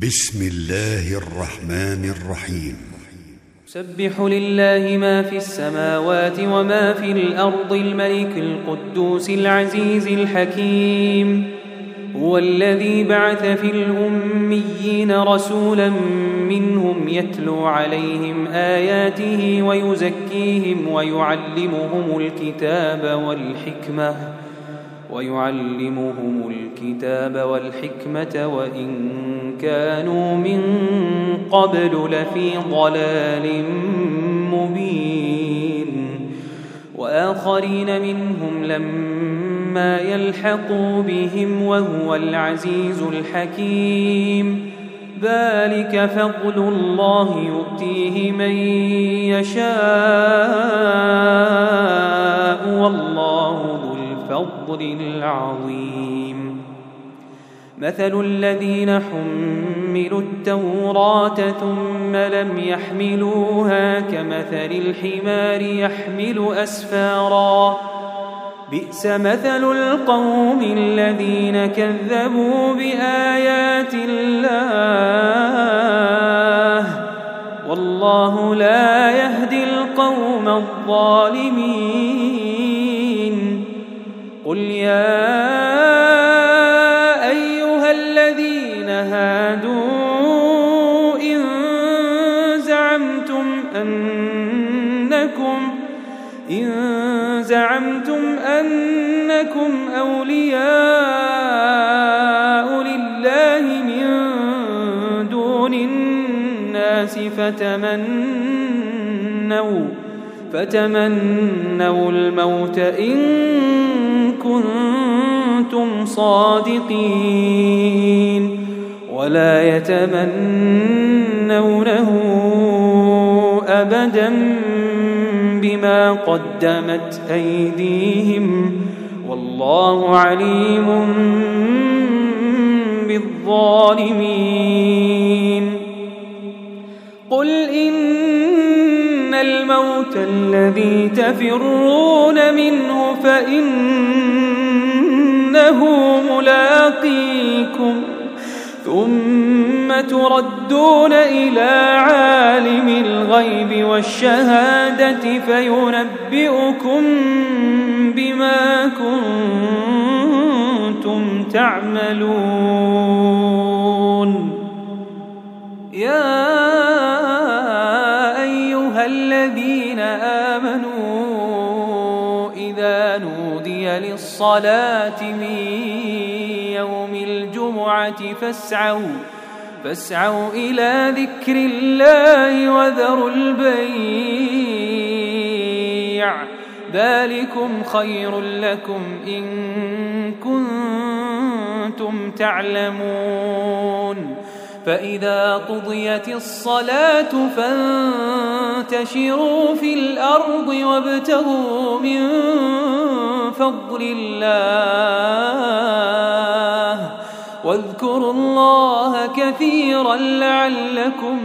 بسم الله الرحمن الرحيم. يسبح لله ما في السماوات وما في الأرض الملك القدوس العزيز الحكيم. هو الذي بعث في الأميين رسولا منهم يتلو عليهم آياته ويزكيهم ويعلمهم الكتاب والحكمة وإن كانوا من قبل لفي ضلال مبين. وآخرين منهم لما يلحقوا بهم وهو العزيز الحكيم. ذلك فضل الله يؤتيه من يشاء والله ذو الفضل العظيم. مثل الذين حملوا التوراة ثم لم يحملوها كمثل الحمار يحمل أسفارا. بئس مثل القوم الذين كذبوا بآيات الله والله لا يهدي القوم الظالمين. قل يا أيها الذين هادوا إن زعمتم أنكم أولياء لله من دون الناس فتمنوا الموت إن كنتم صادقين ولا يتمنونه أبدا بما قدمت أيديهم والله عليم بالظالمين. قل إن الموت الذي تفرون منه فإنه ملاقيكم ثم تردون إلى عالم الغيب والشهادة فينبئكم بما كنتم تعملون. يا أيها الذين آمنوا إذا نودي للصلاة من يوم الجمعة فاسعوا إلى ذكر الله وذروا البيع ذلكم خير لكم إن كنتم تعلمون. فإذا قضيت الصلاة فانتشروا في الأرض وابتغوا من فضل الله واذكروا الله كثيرا لعلكم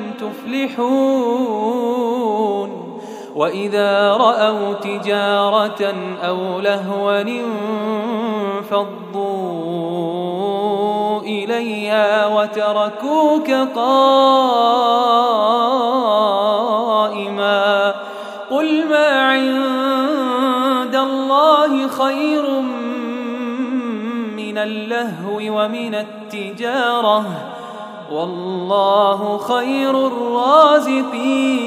تفلحون. وإذا رأوا تجارة أو لهوا انفضوا إليها وتركوك قائما. قل ما عند الله خير من اللهو ومن التجارة والله خير الرازقين.